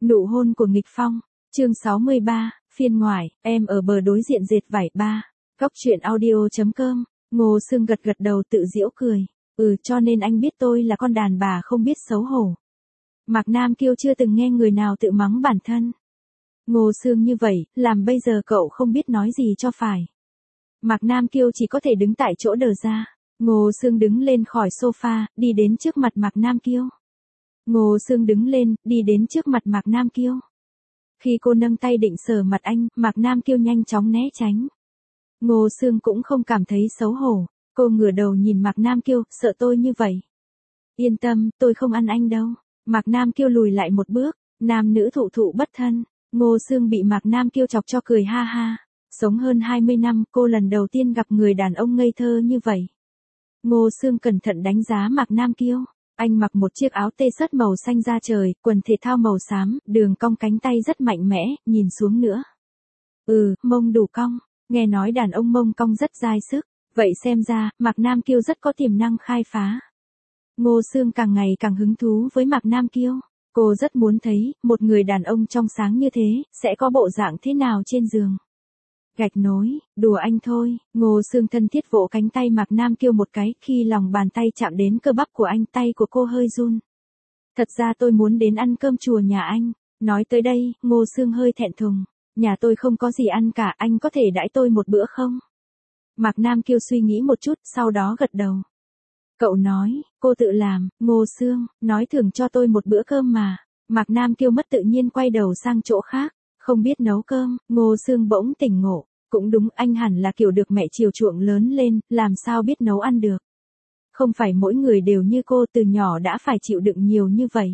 Nụ hôn của nghịch phong. Chương 63, phiên ngoại, em ở bờ đối diện dệt vải 3. Góc truyện audio.com. Ngô Sương gật gật đầu tự giễu cười. Cho nên anh biết tôi là con đàn bà không biết xấu hổ. Mạc Nam Kiêu chưa từng nghe người nào tự mắng bản thân. Ngô Sương như vậy, làm bây giờ cậu không biết nói gì cho phải. Mạc Nam Kiêu chỉ có thể đứng tại chỗ đờ ra. Ngô Sương đứng lên khỏi sofa, đi đến trước mặt Mạc Nam Kiêu. Ngô Sương đứng lên, đi đến trước mặt Mạc Nam Kiêu. Khi cô nâng tay định sờ mặt anh, Mạc Nam Kiêu nhanh chóng né tránh. Ngô Sương cũng không cảm thấy xấu hổ. Cô ngửa đầu nhìn Mạc Nam Kiêu, sợ tôi như vậy. Yên tâm, tôi không ăn anh đâu. Mạc Nam Kiêu lùi lại một bước, nam nữ thụ thụ bất thân. Ngô Sương bị Mạc Nam Kiêu chọc cho cười ha ha. Sống hơn 20 năm, cô lần đầu tiên gặp người đàn ông ngây thơ như vậy. Ngô Sương cẩn thận đánh giá Mạc Nam Kiêu. Anh mặc một chiếc áo t-shirt màu xanh da trời, quần thể thao màu xám, đường cong cánh tay rất mạnh mẽ, nhìn xuống nữa. Mông đủ cong, nghe nói đàn ông mông cong rất dai sức, vậy xem ra, Mạc Nam Kiêu rất có tiềm năng khai phá. Ngô Sương càng ngày càng hứng thú với Mạc Nam Kiêu. Cô rất muốn thấy, một người đàn ông trong sáng như thế, sẽ có bộ dạng thế nào trên giường. Gạch nối, đùa anh thôi. Ngô Sương thân thiết vỗ cánh tay Mạc Nam Kiêu một cái, khi lòng bàn tay chạm đến cơ bắp của anh, tay của cô hơi run. Thật ra tôi muốn đến ăn cơm chùa nhà anh. Nói tới đây, Ngô Sương hơi thẹn thùng. Nhà tôi không có gì ăn cả, anh có thể đãi tôi một bữa không? Mạc Nam Kiêu suy nghĩ một chút, sau đó gật đầu. Cậu nói, cô tự làm. Ngô Sương, nói thưởng cho tôi một bữa cơm mà. Mạc Nam Kiêu mất tự nhiên quay đầu sang chỗ khác. Không biết nấu cơm. Ngô Sương bỗng tỉnh ngộ. Cũng đúng, anh hẳn là kiểu được mẹ chiều chuộng lớn lên, làm sao biết nấu ăn được. Không phải mỗi người đều như cô, từ nhỏ đã phải chịu đựng nhiều như vậy.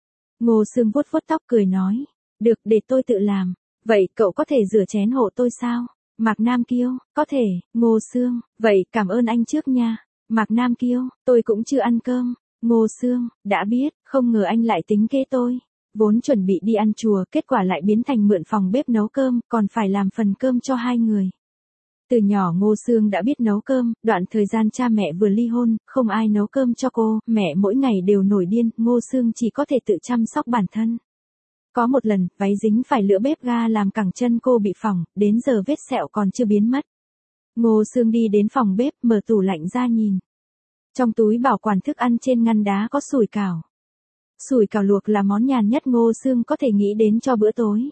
Ngô Sương vuốt vuốt tóc cười nói. Được, để tôi tự làm. Vậy cậu có thể rửa chén hộ tôi sao? Mạc Nam Kiêu, có thể. Ngô Sương, vậy cảm ơn anh trước nha. Mạc Nam Kiêu, tôi cũng chưa ăn cơm. Ngô Sương, đã biết, không ngờ anh lại tính kế tôi. Vốn chuẩn bị đi ăn chùa, kết quả lại biến thành mượn phòng bếp nấu cơm, còn phải làm phần cơm cho hai người. Từ nhỏ Ngô Sương đã biết nấu cơm, đoạn thời gian cha mẹ vừa ly hôn, không ai nấu cơm cho cô, mẹ mỗi ngày đều nổi điên, Ngô Sương chỉ có thể tự chăm sóc bản thân. Có một lần, váy dính phải lửa bếp ga làm cẳng chân cô bị phỏng, đến giờ vết sẹo còn chưa biến mất. Ngô Sương đi đến phòng bếp, mở tủ lạnh ra nhìn. Trong túi bảo quản thức ăn trên ngăn đá có sủi cảo. Sủi cảo luộc là món nhàn nhất Ngô Sương có thể nghĩ đến cho bữa tối.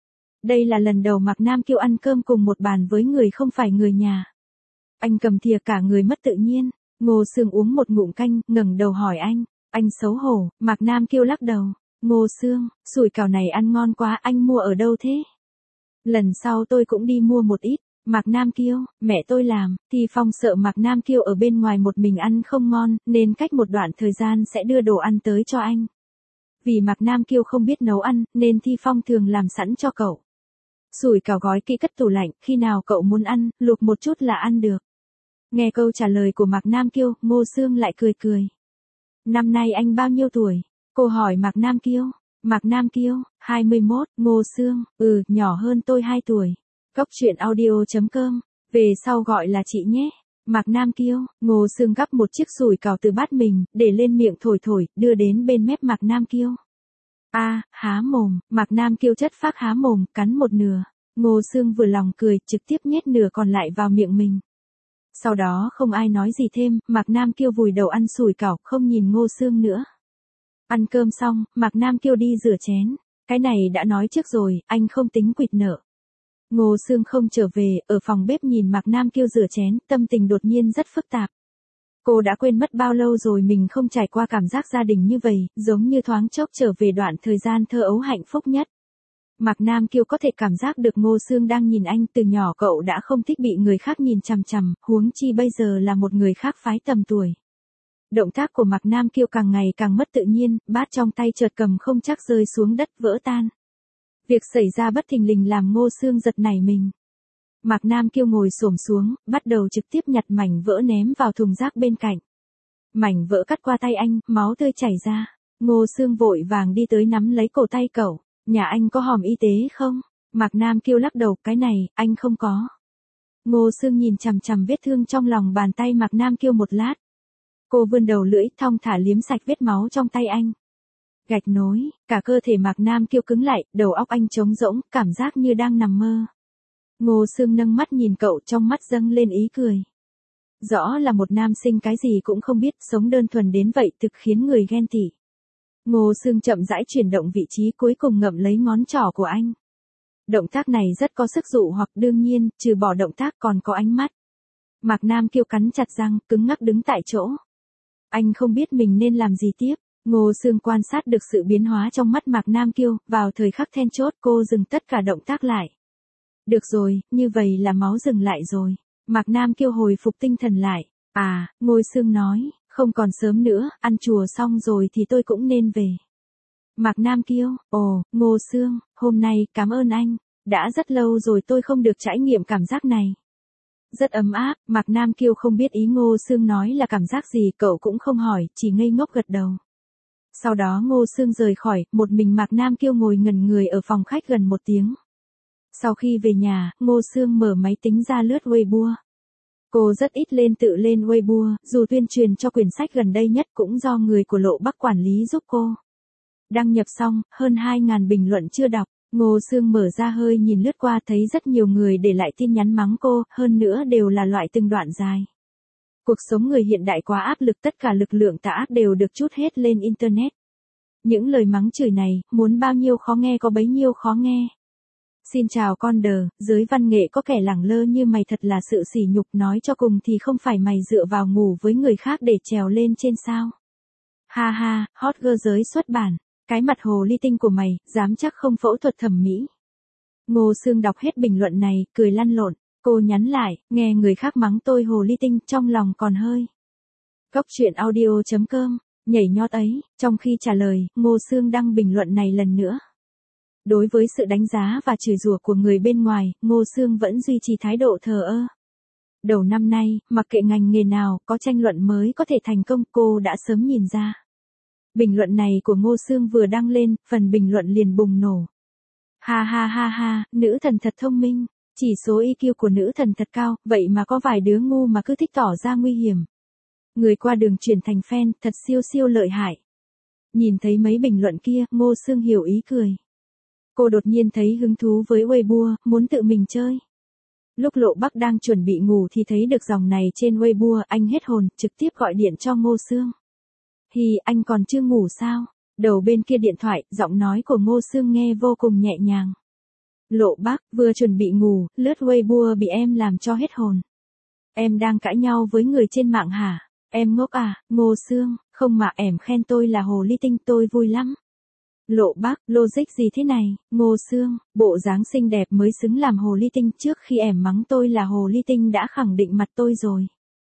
Đây là lần đầu Mạc Nam Kiêu ăn cơm cùng một bàn với người không phải người nhà. Anh cầm thìa cả người mất tự nhiên. Ngô Sương uống một ngụm canh, ngẩng đầu hỏi anh xấu hổ. Mạc Nam Kiêu lắc đầu. Ngô Sương, sủi cảo này ăn ngon quá, anh mua ở đâu thế? Lần sau tôi cũng đi mua một ít. Mạc Nam Kiêu, mẹ tôi làm. Thì Phong sợ Mạc Nam Kiêu ở bên ngoài một mình ăn không ngon, nên cách một đoạn thời gian sẽ đưa đồ ăn tới cho anh. Vì Mạc Nam Kiêu không biết nấu ăn, nên Thi Phong thường làm sẵn cho cậu. Sủi cảo gói kỹ cất tủ lạnh, khi nào cậu muốn ăn, luộc một chút là ăn được. Nghe câu trả lời của Mạc Nam Kiêu, Ngô Sương lại cười cười. Năm nay anh bao nhiêu tuổi? Cô hỏi Mạc Nam Kiêu. Mạc Nam Kiêu, 21, Ngô Sương, nhỏ hơn tôi 2 tuổi. Góc truyện audio.com, về sau gọi là chị nhé. Mạc Nam Kiêu, Ngô Sương gắp một chiếc sủi cảo từ bát mình, để lên miệng thổi thổi, đưa đến bên mép Mạc Nam Kiêu. Há mồm. Mạc Nam Kiêu chất phác há mồm, cắn một nửa. Ngô Sương vừa lòng cười, trực tiếp nhét nửa còn lại vào miệng mình. Sau đó không ai nói gì thêm, Mạc Nam Kiêu vùi đầu ăn sủi cảo, không nhìn Ngô Sương nữa. Ăn cơm xong, Mạc Nam Kiêu đi rửa chén. Cái này đã nói trước rồi, anh không tính quỵt nợ. Ngô Sương không trở về, ở phòng bếp nhìn Mạc Nam Kiêu rửa chén, tâm tình đột nhiên rất phức tạp. Cô đã quên mất bao lâu rồi mình không trải qua cảm giác gia đình như vậy, giống như thoáng chốc trở về đoạn thời gian thơ ấu hạnh phúc nhất. Mạc Nam Kiêu có thể cảm giác được Ngô Sương đang nhìn anh, từ nhỏ cậu đã không thích bị người khác nhìn chằm chằm, huống chi bây giờ là một người khác phái tầm tuổi. Động tác của Mạc Nam Kiêu càng ngày càng mất tự nhiên, bát trong tay chợt cầm không chắc rơi xuống đất vỡ tan. Việc xảy ra bất thình lình làm Ngô Sương giật nảy mình. Mạc Nam Kiêu ngồi xổm xuống, bắt đầu trực tiếp nhặt mảnh vỡ ném vào thùng rác bên cạnh. Mảnh vỡ cắt qua tay anh, máu tươi chảy ra. Ngô Sương vội vàng đi tới nắm lấy cổ tay cậu. Nhà anh có hòm y tế không? Mạc Nam Kiêu lắc đầu, cái này, anh không có. Ngô Sương nhìn chằm chằm vết thương trong lòng bàn tay Mạc Nam Kiêu một lát. Cô vươn đầu lưỡi thong thả liếm sạch vết máu trong tay anh. Gạch nối, cả cơ thể Mạc Nam Kiêu cứng lại, đầu óc anh trống rỗng, cảm giác như đang nằm mơ. Ngô Sương nâng mắt nhìn cậu, trong mắt dâng lên ý cười. Rõ là một nam sinh cái gì cũng không biết, sống đơn thuần đến vậy thực khiến người ghen tị. Ngô Sương chậm rãi chuyển động vị trí, cuối cùng ngậm lấy ngón trỏ của anh. Động tác này rất có sức dụ hoặc, đương nhiên, trừ bỏ động tác còn có ánh mắt. Mạc Nam Kiêu cắn chặt răng, cứng ngắc đứng tại chỗ. Anh không biết mình nên làm gì tiếp. Ngô Sương quan sát được sự biến hóa trong mắt Mạc Nam Kiêu, vào thời khắc then chốt cô dừng tất cả động tác lại. Được rồi, như vậy là máu dừng lại rồi. Mạc Nam Kiêu hồi phục tinh thần lại. À, Ngô Sương nói, không còn sớm nữa, ăn chùa xong rồi thì tôi cũng nên về. Mạc Nam Kiêu, ồ, Ngô Sương, hôm nay cảm ơn anh. Đã rất lâu rồi tôi không được trải nghiệm cảm giác này. Rất ấm áp, Mạc Nam Kiêu không biết ý Ngô Sương nói là cảm giác gì, cậu cũng không hỏi, chỉ ngây ngốc gật đầu. Sau đó Ngô Sương rời khỏi, một mình Mạc Nam Kiêu ngồi ngẩn người ở phòng khách gần 1 tiếng. Sau khi về nhà, Ngô Sương mở máy tính ra lướt Weibo. Cô rất ít tự lên Weibo, dù tuyên truyền cho quyển sách gần đây nhất cũng do người của Lộ Bắc quản lý giúp cô. Đăng nhập xong, hơn 2.000 bình luận chưa đọc. Ngô Sương mở ra hơi nhìn lướt qua, thấy rất nhiều người để lại tin nhắn mắng cô, hơn nữa đều là loại từng đoạn dài. Cuộc sống người hiện đại quá áp lực, tất cả lực lượng tà ác đều được trút hết lên Internet. Những lời mắng chửi này, muốn bao nhiêu khó nghe có bấy nhiêu khó nghe. Xin chào con đờ, giới văn nghệ có kẻ lẳng lơ như mày thật là sự sỉ nhục, nói cho cùng thì không phải mày dựa vào ngủ với người khác để trèo lên trên sao. Ha ha, hot girl giới xuất bản. Cái mặt hồ ly tinh của mày, dám chắc không phẫu thuật thẩm mỹ. Ngô Sương đọc hết bình luận này, cười lăn lộn. Cô nhắn lại, nghe người khác mắng tôi hồ ly tinh, trong lòng còn hơi. Góc truyện audio.com, nhảy nhót ấy, trong khi trả lời, Ngô Sương đăng bình luận này lần nữa. Đối với sự đánh giá và chửi rủa của người bên ngoài, Ngô Sương vẫn duy trì thái độ thờ ơ. Đầu năm nay, mặc kệ ngành nghề nào, có tranh luận mới có thể thành công, cô đã sớm nhìn ra. Bình luận này của Ngô Sương vừa đăng lên, phần bình luận liền bùng nổ. Ha ha ha ha, nữ thần thật thông minh, chỉ số IQ của nữ thần thật cao, vậy mà có vài đứa ngu mà cứ thích tỏ ra nguy hiểm. Người qua đường chuyển thành fan, thật siêu siêu lợi hại. Nhìn thấy mấy bình luận kia, Ngô Sương hiểu ý cười. Cô đột nhiên thấy hứng thú với Weibo, muốn tự mình chơi. Lúc Lộ Bắc đang chuẩn bị ngủ thì thấy được dòng này trên Weibo, anh hết hồn, trực tiếp gọi điện cho Ngô Sương. Hi, anh còn chưa ngủ sao? Đầu bên kia điện thoại, giọng nói của Ngô Sương nghe vô cùng nhẹ nhàng. Lộ Bắc, vừa chuẩn bị ngủ, lướt Weibo bị em làm cho hết hồn. Em đang cãi nhau với người trên mạng hả? Em ngốc à, Ngô Sương, không mà em khen tôi là hồ ly tinh, tôi vui lắm. Lộ Bắc, logic gì thế này? Ngô Sương, bộ dáng xinh đẹp mới xứng làm hồ ly tinh, trước khi em mắng tôi là hồ ly tinh đã khẳng định mặt tôi rồi.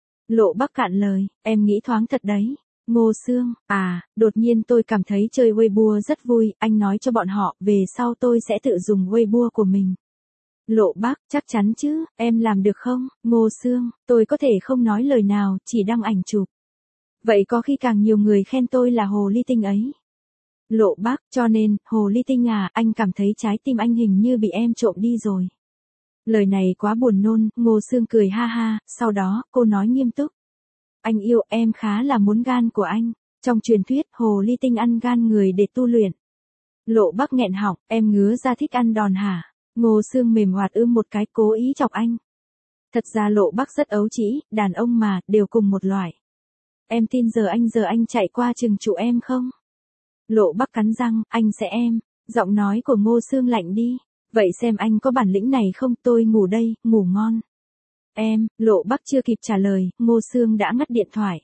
Lộ Bắc cạn lời, em nghĩ thoáng thật đấy. Ngô Sương, à, đột nhiên tôi cảm thấy chơi Weibo rất vui, anh nói cho bọn họ, về sau tôi sẽ tự dùng Weibo của mình. Lộ Bắc, chắc chắn chứ, em làm được không? Ngô Sương, tôi có thể không nói lời nào, chỉ đăng ảnh chụp. Vậy có khi càng nhiều người khen tôi là hồ ly tinh ấy. Lộ Bắc, cho nên, hồ ly tinh à, anh cảm thấy trái tim anh hình như bị em trộm đi rồi. Lời này quá buồn nôn, Ngô Sương cười ha ha, sau đó, cô nói nghiêm túc. Anh yêu em khá là muốn gan của anh. Trong truyền thuyết, hồ ly tinh ăn gan người để tu luyện. Lộ Bắc nghẹn họng, em ngứa ra thích ăn đòn hả? Ngô Sương mềm hoạt một cái, cố ý chọc anh. Thật ra Lộ Bắc rất ấu trĩ, đàn ông mà, đều cùng một loại. Em tin giờ anh chạy qua chừng trụ em không? Lộ Bắc cắn răng, anh sẽ em. Giọng nói của Ngô Sương lạnh đi. Vậy xem anh có bản lĩnh này không, tôi ngủ đây, ngủ ngon. Em, Lộ Bắc chưa kịp trả lời, Ngô Sương đã ngắt điện thoại.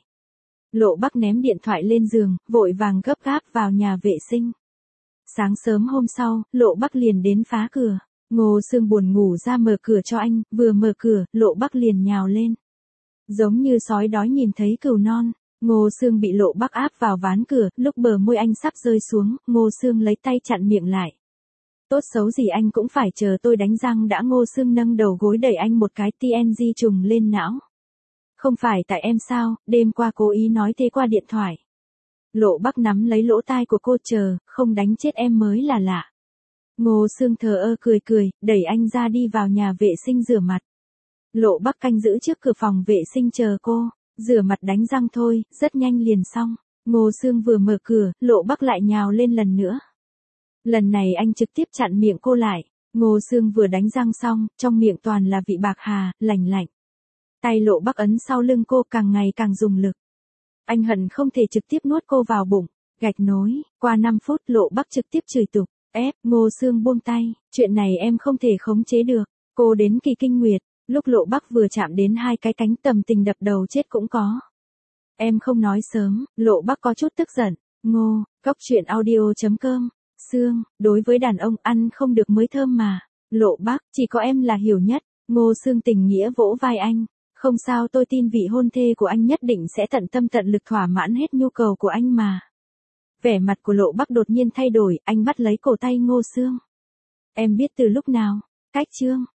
Lộ Bắc ném điện thoại lên giường, vội vàng gấp gáp vào nhà vệ sinh. Sáng sớm hôm sau, Lộ Bắc liền đến phá cửa. Ngô Sương buồn ngủ ra mở cửa cho anh, vừa mở cửa, Lộ Bắc liền nhào lên. Giống như sói đói nhìn thấy cừu non. Ngô Sương bị Lộ Bắc áp vào ván cửa, lúc bờ môi anh sắp rơi xuống, Ngô Sương lấy tay chặn miệng lại. Tốt xấu gì anh cũng phải chờ tôi đánh răng đã. Ngô Sương nâng đầu gối đẩy anh một cái, TNG trùng lên não. Không phải tại em sao, đêm qua cố ý nói thế qua điện thoại. Lộ Bắc nắm lấy lỗ tai của cô, chờ, không đánh chết em mới là lạ. Ngô Sương thờ ơ cười, đẩy anh ra đi vào nhà vệ sinh rửa mặt. Lộ Bắc canh giữ trước cửa phòng vệ sinh chờ cô, rửa mặt đánh răng thôi, rất nhanh liền xong. Ngô Sương vừa mở cửa, Lộ Bắc lại nhào lên lần nữa. Lần này anh trực tiếp chặn miệng cô lại. Ngô Sương vừa đánh răng xong, trong miệng toàn là vị bạc hà, lành lạnh. Tay Lộ Bắc ấn sau lưng cô càng ngày càng dùng lực. Anh hận không thể trực tiếp nuốt cô vào bụng. Gạch nối, qua 5 phút Lộ Bắc trực tiếp chửi tục. Ngô Sương buông tay, chuyện này em không thể khống chế được. Cô đến kỳ kinh nguyệt, lúc Lộ Bắc vừa chạm đến hai cái cánh tầm tình đập đầu chết cũng có. Em không nói sớm, Lộ Bắc có chút tức giận. Cóc truyện audio.com. Sương, đối với đàn ông ăn không được mới thơm mà. Lộ Bắc, chỉ có em là hiểu nhất. Ngô Sương tình nghĩa vỗ vai anh. Không sao, tôi tin vị hôn thê của anh nhất định sẽ tận tâm tận lực thỏa mãn hết nhu cầu của anh mà. Vẻ mặt của Lộ Bắc đột nhiên thay đổi, anh bắt lấy cổ tay Ngô Sương. Em biết từ lúc nào? Cách chương